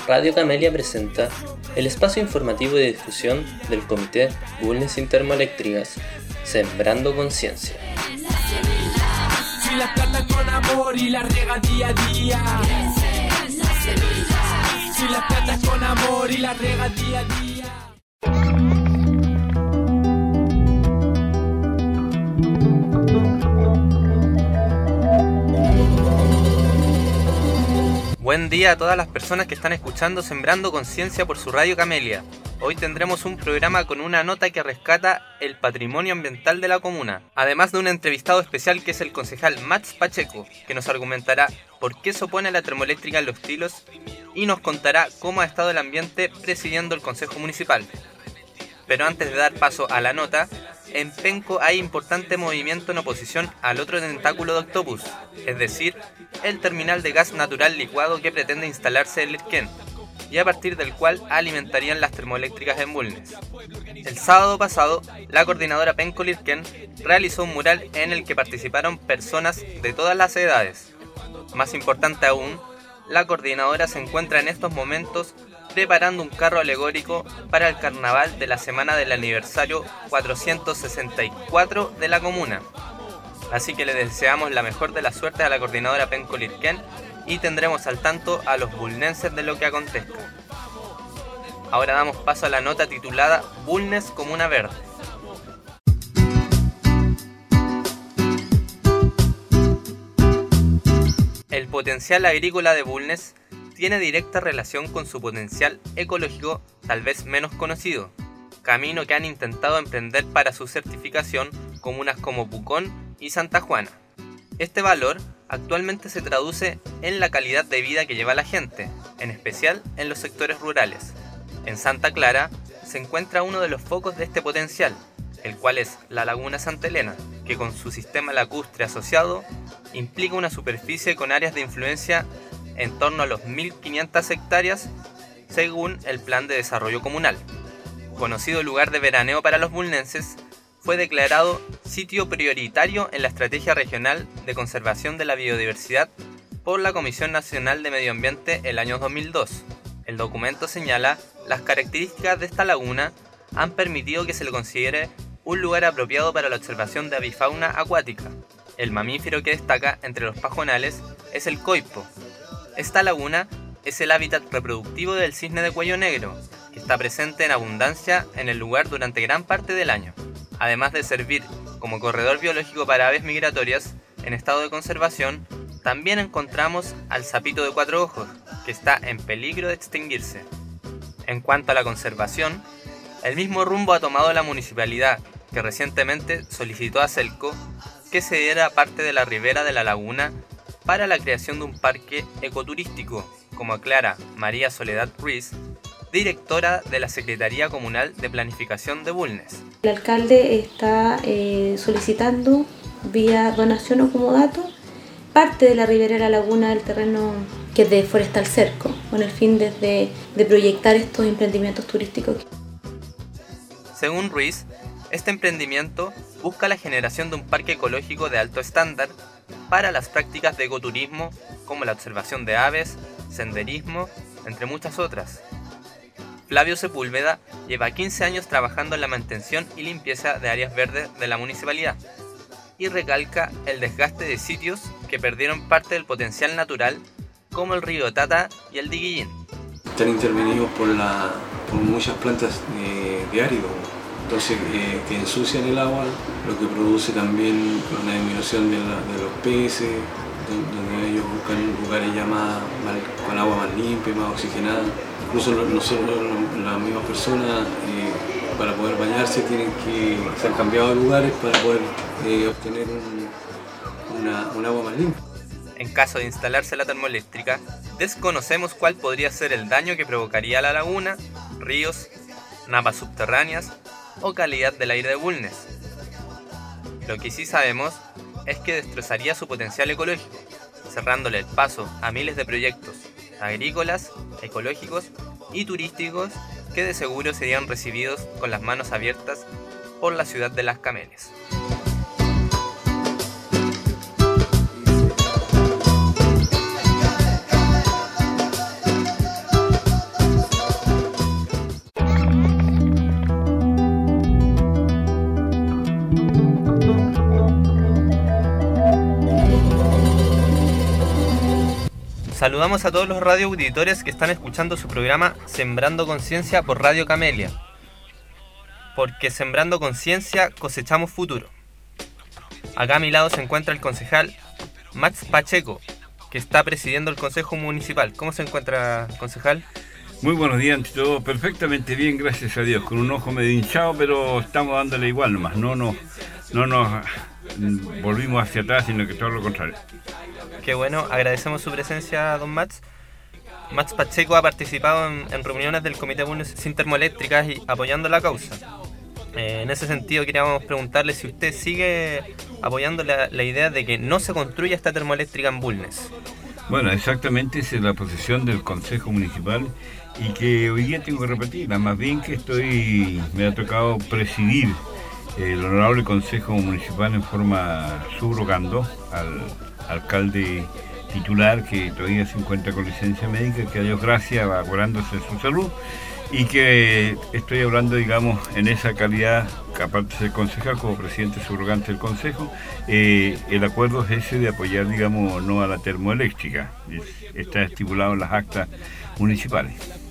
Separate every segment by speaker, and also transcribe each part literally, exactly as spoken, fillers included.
Speaker 1: Radio Camelia presenta el espacio informativo de difusión del Comité Bulnes sin Termoeléctricas, Sembrando Conciencia.
Speaker 2: Si la trata con amor y la riega día a día. Si la trata con amor y la riega día a día.
Speaker 3: Buen día a todas las personas que están escuchando Sembrando Conciencia por su Radio Camelia. Hoy tendremos un programa con una nota que rescata el patrimonio ambiental de la comuna, además de un entrevistado especial que es el concejal Max Pacheco, que nos argumentará por qué se opone a la termoeléctrica en Los Tilos y nos contará cómo ha estado el ambiente presidiendo el Consejo Municipal. Pero antes de dar paso a la nota, en Penco hay importante movimiento en oposición al otro tentáculo de Octopus, es decir, el terminal de gas natural licuado que pretende instalarse en Lirquén, y a partir del cual alimentarían las termoeléctricas en Bulnes. El sábado pasado, la coordinadora Penco Lirquén realizó un mural en el que participaron personas de todas las edades. Más importante aún, la coordinadora se encuentra en estos momentos preparando un carro alegórico para el carnaval de la semana del aniversario cuatrocientos sesenta y cuatro de la comuna. Así que le deseamos la mejor de las suertes a la coordinadora Penco Lirquén y tendremos al tanto a los bulnenses de lo que acontezca. Ahora damos paso a la nota titulada Bulnes Comuna Verde. El potencial agrícola de Bulnes tiene directa relación con su potencial ecológico tal vez menos conocido, camino que han intentado emprender para su certificación comunas como Pucón y Santa Juana. Este valor actualmente se traduce en la calidad de vida que lleva la gente, en especial en los sectores rurales. En Santa Clara se encuentra uno de los focos de este potencial, el cual es la Laguna Santa Elena, que con su sistema lacustre asociado implica una superficie con áreas de influencia en torno a los mil quinientas hectáreas según el Plan de Desarrollo Comunal. Conocido lugar de veraneo para los bulnenses, fue declarado sitio prioritario en la Estrategia Regional de Conservación de la Biodiversidad por la Comisión Nacional de Medio Ambiente el año dos mil dos. El documento señala las características de esta laguna han permitido que se le considere un lugar apropiado para la observación de avifauna acuática. El mamífero que destaca entre los pajonales es el coipo. Esta laguna es el hábitat reproductivo del cisne de cuello negro, que está presente en abundancia en el lugar durante gran parte del año. Además de servir como corredor biológico para aves migratorias en estado de conservación, también encontramos al sapito de cuatro ojos, que está en peligro de extinguirse. En cuanto a la conservación, el mismo rumbo ha tomado la municipalidad, que recientemente solicitó a Celco que se diera parte de la ribera de la laguna para la creación de un parque ecoturístico, como aclara María Soledad Ruiz, directora de la Secretaría Comunal de Planificación de Bulnes.
Speaker 4: El alcalde está eh, solicitando vía donación o comodato parte de la ribera de la laguna del terreno que es de Forestal Cerco, con el fin de, de, de proyectar estos emprendimientos turísticos.
Speaker 3: Según Ruiz, este emprendimiento busca la generación de un parque ecológico de alto estándar para las prácticas de ecoturismo como la observación de aves, senderismo, entre muchas otras. Flavio Sepúlveda lleva quince años trabajando en la mantención y limpieza de áreas verdes de la municipalidad y recalca el desgaste de sitios que perdieron parte del potencial natural como el río Tata y el Diguillín.
Speaker 5: Están intervenidos por, la, por muchas plantas de, de árido. Entonces, eh, que ensucian el agua, lo que produce también una disminución de, la, de los peces, donde ellos buscan lugares ya más, más con agua más limpia, más oxigenada. Incluso nosotros, las mismas personas, eh, para poder bañarse, tienen que ser cambiados de lugares para poder eh, obtener un, una, un agua más limpia.
Speaker 3: En caso de instalarse la termoeléctrica, desconocemos cuál podría ser el daño que provocaría a la laguna, ríos, napas subterráneas o calidad del aire de Bulnes. Lo que sí sabemos es que destrozaría su potencial ecológico, cerrándole el paso a miles de proyectos agrícolas, ecológicos y turísticos que de seguro serían recibidos con las manos abiertas por la ciudad de Las Camelias. Saludamos a todos los radioauditores que están escuchando su programa Sembrando Conciencia por Radio Camelia. Porque sembrando conciencia cosechamos futuro. Acá a mi lado se encuentra el concejal Max Pacheco, que está presidiendo el Consejo Municipal. ¿Cómo se encuentra, concejal?
Speaker 6: Muy buenos días ante todo, perfectamente bien, gracias a Dios, con un ojo medio hinchado, pero estamos dándole igual nomás, no nos, no nos volvimos hacia atrás, sino que todo lo contrario.
Speaker 3: Qué bueno, agradecemos su presencia, don Max. Max Pacheco ha participado en, en reuniones del Comité de Bulnes sin termoeléctricas y apoyando la causa. Eh, en ese sentido queríamos preguntarle si usted sigue apoyando la, la idea de que no se construya esta termoeléctrica en Bulnes.
Speaker 6: Bueno, exactamente esa es la posición del Consejo Municipal y que hoy día tengo que repetirla, más bien que estoy, me ha tocado presidir el honorable Consejo Municipal en forma subrogando al alcalde titular que todavía se encuentra con licencia médica, que a Dios gracias va curándose su salud, y que estoy hablando, digamos, en esa calidad, aparte de ser concejal, como presidente subrogante del Consejo, eh, el acuerdo es ese de apoyar, digamos, no a la termoeléctrica, es, está estipulado en las actas municipales.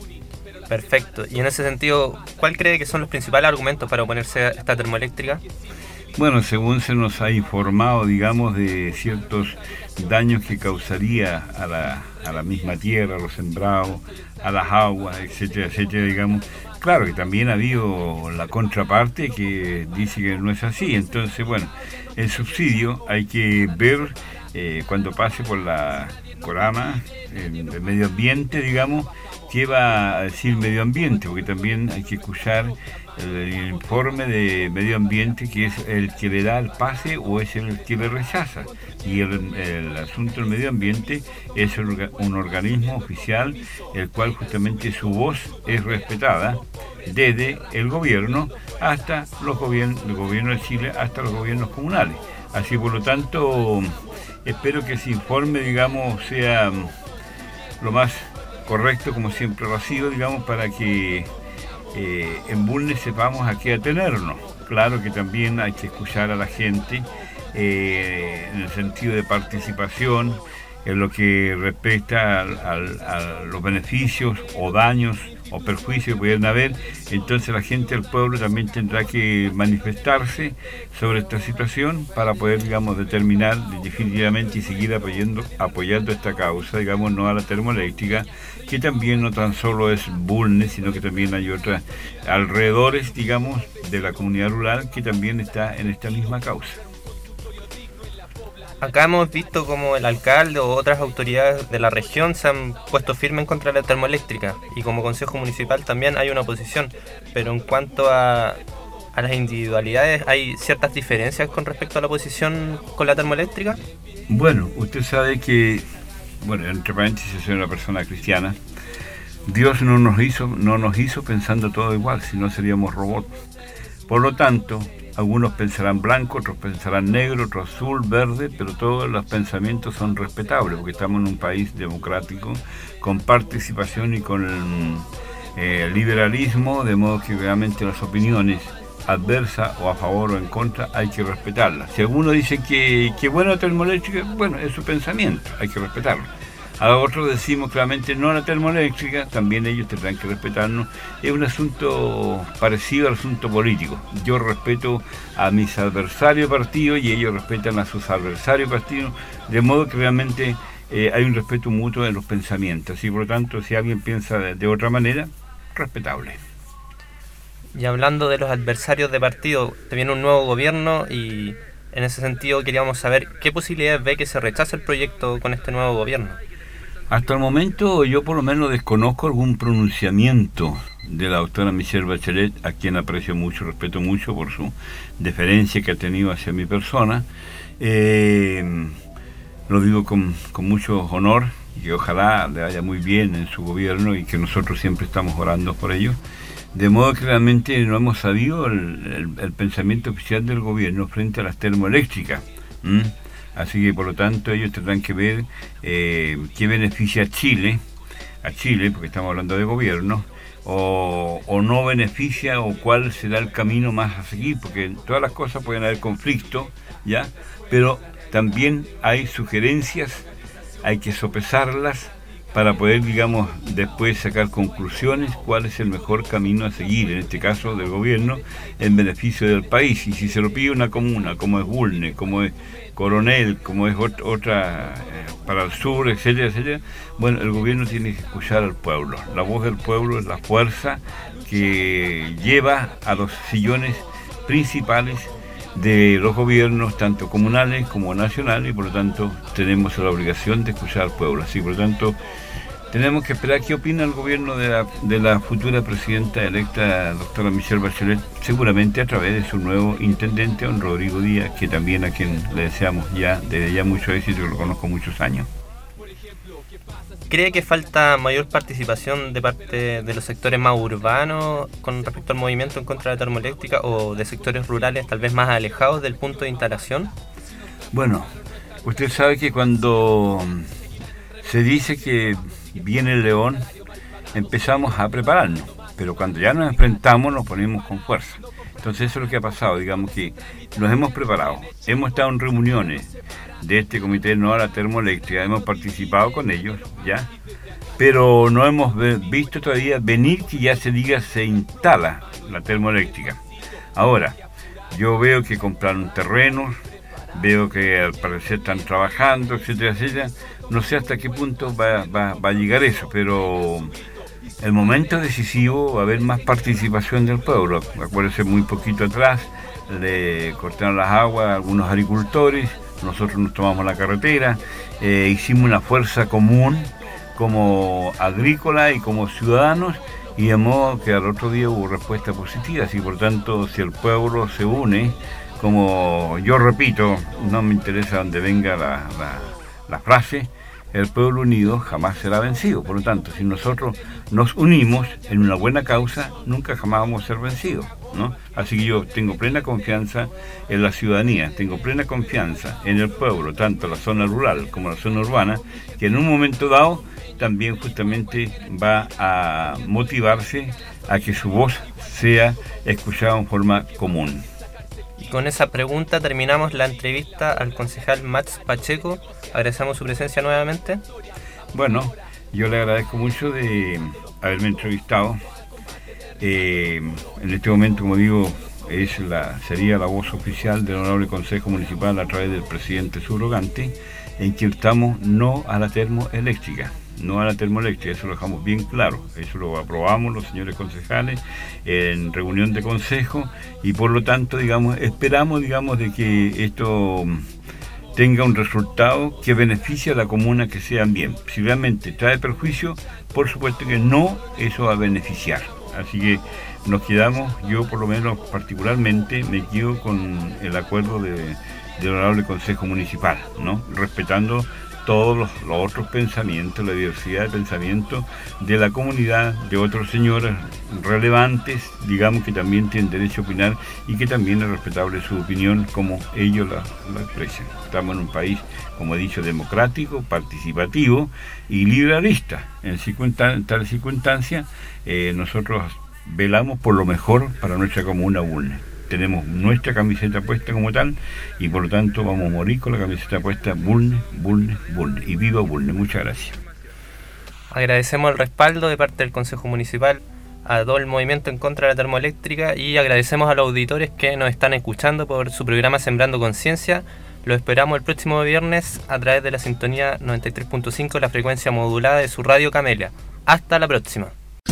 Speaker 3: Perfecto, y en ese sentido, ¿cuál cree que son los principales argumentos para oponerse a esta termoeléctrica?
Speaker 6: Bueno, según se nos ha informado, digamos, de ciertos daños que causaría a la, a la misma tierra, a los sembrados, a las aguas, etcétera, etcétera, digamos. Claro que también ha habido la contraparte que dice que no es así. Entonces, bueno, el subsidio hay que ver eh, cuando pase por la Corama, el, el medio ambiente, digamos, qué va a decir medio ambiente, porque también hay que escuchar el, el informe de medio ambiente, que es el que le da el pase o es el que le rechaza. Y el, el asunto del medio ambiente es un organismo oficial, el cual justamente su voz es respetada desde el gobierno hasta los gobiernos, el gobierno de Chile hasta los gobiernos comunales. Así, por lo tanto, espero que ese informe, digamos, sea lo más correcto, como siempre lo ha sido, digamos, para que eh, en Bulnes sepamos a qué atenernos. Claro que también hay que escuchar a la gente eh, en el sentido de participación, en lo que respecta al, al, a los beneficios o daños o perjuicios que pudieran haber. Entonces la gente del pueblo también tendrá que manifestarse sobre esta situación para poder, digamos, determinar definitivamente y seguir apoyando, apoyando esta causa, digamos, no a la termoeléctrica, que también no tan solo es Bulnes, sino que también hay otras alrededores, digamos, de la comunidad rural que también está en esta misma causa.
Speaker 3: Acá hemos visto como el alcalde o otras autoridades de la región se han puesto firmes en contra de la termoeléctrica, y como Consejo Municipal también hay una oposición, pero en cuanto a, a las individualidades, ¿hay ciertas diferencias con respecto a la oposición con la termoeléctrica?
Speaker 6: Bueno, usted sabe que, bueno, entre paréntesis, soy una persona cristiana. Dios no nos hizo, no nos hizo pensando todo igual, si no seríamos robots. Por lo tanto, algunos pensarán blanco, otros pensarán negro, otros azul, verde, pero todos los pensamientos son respetables, porque estamos en un país democrático, con participación y con el eh, liberalismo, de modo que realmente las opiniones adversas o a favor o en contra hay que respetarlas. Si alguno dice que, que bueno la termoeléctrica, bueno, es su pensamiento, hay que respetarlo. A otros decimos claramente no a la termoeléctrica, también ellos tendrán que respetarnos. Es un asunto parecido al asunto político. Yo respeto a mis adversarios partidos y ellos respetan a sus adversarios partidos, de modo que realmente eh, hay un respeto mutuo en los pensamientos. Y por lo tanto, si alguien piensa de, de otra manera, respetable.
Speaker 3: Y hablando de los adversarios de partido, te viene un nuevo gobierno y en ese sentido queríamos saber qué posibilidades ve que se rechace el proyecto con este nuevo gobierno.
Speaker 6: Hasta el momento yo por lo menos desconozco algún pronunciamiento de la doctora Michelle Bachelet, a quien aprecio mucho, respeto mucho por su deferencia que ha tenido hacia mi persona. Eh, lo digo con, con mucho honor y que ojalá le vaya muy bien en su gobierno y que nosotros siempre estamos orando por ello. De modo que realmente no hemos sabido el, el, el pensamiento oficial del gobierno frente a las termoeléctricas. ¿Mm? Así que por lo tanto ellos tendrán que ver eh, qué beneficia a Chile, a Chile, porque estamos hablando de gobierno, o, o no beneficia, o cuál será el camino más a seguir, porque en todas las cosas pueden haber conflictos, ¿ya? Pero también hay sugerencias hay que sopesarlas para poder, digamos, después sacar conclusiones, cuál es el mejor camino a seguir, en este caso del gobierno, en beneficio del país. Y si se lo pide una comuna, como es Bulnes, como es Coronel, como es ot- otra eh, para el sur, etcétera, etcétera, bueno, el gobierno tiene que escuchar al pueblo. La voz del pueblo es la fuerza que lleva a los sillones principales de los gobiernos, tanto comunales como nacionales, y por lo tanto tenemos la obligación de escuchar al pueblo. Así, por lo tanto, tenemos que esperar qué opina el gobierno de la, de la futura presidenta electa, doctora Michelle Bachelet, seguramente a través de su nuevo intendente, don Rodrigo Díaz, que también a quien le deseamos ya, desde ya mucho éxito, que lo conozco muchos años.
Speaker 3: ¿Cree que falta mayor participación de parte de los sectores más urbanos con respecto al movimiento en contra de la termoeléctrica, o de sectores rurales tal vez más alejados del punto de instalación?
Speaker 6: Bueno, usted sabe que cuando se dice que viene el león, empezamos a prepararnos, pero cuando ya nos enfrentamos nos ponemos con fuerza. Entonces eso es lo que ha pasado, digamos que nos hemos preparado, hemos estado en reuniones de este comité no a la termoeléctrica, hemos participado con ellos, ya, pero no hemos visto todavía venir que ya se diga se instala la termoeléctrica. Ahora, yo veo que compraron terrenos, veo que al parecer están trabajando, etcétera, etcétera. No sé hasta qué punto va, va, va a llegar eso, pero el momento decisivo va a haber más participación del pueblo. Acuérdense, muy poquito atrás le cortaron las aguas a algunos agricultores, nosotros nos tomamos la carretera, eh, hicimos una fuerza común como agrícola y como ciudadanos, y de modo que al otro día hubo respuesta positiva. Y por tanto, si el pueblo se une, como yo repito, no me interesa dónde venga la, la, la frase, el pueblo unido jamás será vencido. Por lo tanto, si nosotros nos unimos en una buena causa, nunca jamás vamos a ser vencidos, ¿no? Así que yo tengo plena confianza en la ciudadanía, tengo plena confianza en el pueblo, tanto la zona rural como la zona urbana, que en un momento dado también justamente va a motivarse a que su voz sea escuchada en forma común.
Speaker 3: Y con esa pregunta terminamos la entrevista al concejal Max Pacheco. Agradecemos su presencia nuevamente.
Speaker 6: Bueno, yo le agradezco mucho de haberme entrevistado. Eh, en este momento, como digo, es la, sería la voz oficial del Honorable Consejo Municipal a través del presidente subrogante, en que estamos no a la termoeléctrica. No a la termoeléctrica, eso lo dejamos bien claro, eso lo aprobamos los señores concejales en reunión de consejo, y por lo tanto, digamos, esperamos, digamos, de que esto tenga un resultado que beneficie a la comuna, que sean bien. Si realmente trae perjuicio, por supuesto que no, eso va a beneficiar. Así que nos quedamos, yo por lo menos particularmente me quedo con el acuerdo de, del Honorable Consejo Municipal, ¿no? Respetando todos los, los otros pensamientos, la diversidad de pensamientos de la comunidad, de otros señores relevantes, digamos, que también tienen derecho a opinar y que también es respetable su opinión como ellos la, la expresan. Estamos en un país, como he dicho, democrático, participativo y liberalista. En tal circunstancia, eh, nosotros velamos por lo mejor para nuestra comuna Bulnes. Tenemos nuestra camiseta puesta como tal, y por lo tanto vamos a morir con la camiseta puesta Bulnes, Bulnes, Bulnes. Y viva Bulnes. Muchas gracias.
Speaker 3: Agradecemos el respaldo de parte del Consejo Municipal a todo el movimiento en contra de la termoeléctrica, y agradecemos a los auditores que nos están escuchando por su programa Sembrando Conciencia. Lo esperamos el próximo viernes a través de la sintonía noventa y tres punto cinco, la frecuencia modulada de su radio Camelia. Hasta la próxima.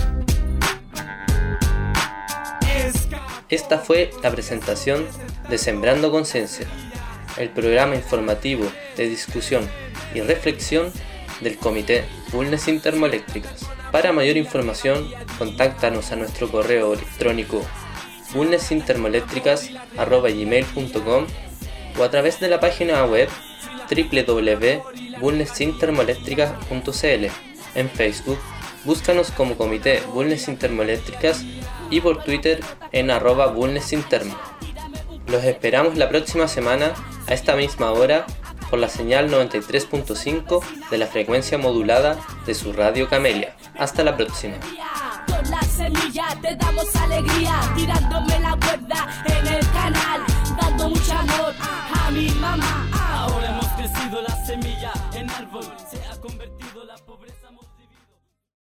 Speaker 1: Esta fue la presentación de Sembrando Conciencia, el programa informativo de discusión y reflexión del Comité Bulnes Sin Termoeléctricas. Para mayor información, contáctanos a nuestro correo electrónico bulnesintermoeléctricas arroba gmail punto com o a través de la página web doble u doble u doble u punto bulnesintermoeléctricas punto c l. En Facebook, búscanos como Comité Bulnes Sin Termoeléctricas, y por Twitter en arroba bulnesintermo. Los esperamos la próxima semana a esta misma hora por la señal noventa y tres punto cinco de la frecuencia modulada de su radio Camelia. Hasta la próxima.
Speaker 2: Con la semilla te damos alegría, tirándome la cuerda en el canal, dando mucho amor a mi mamá. Ahora hemos crecido la semilla en árbol.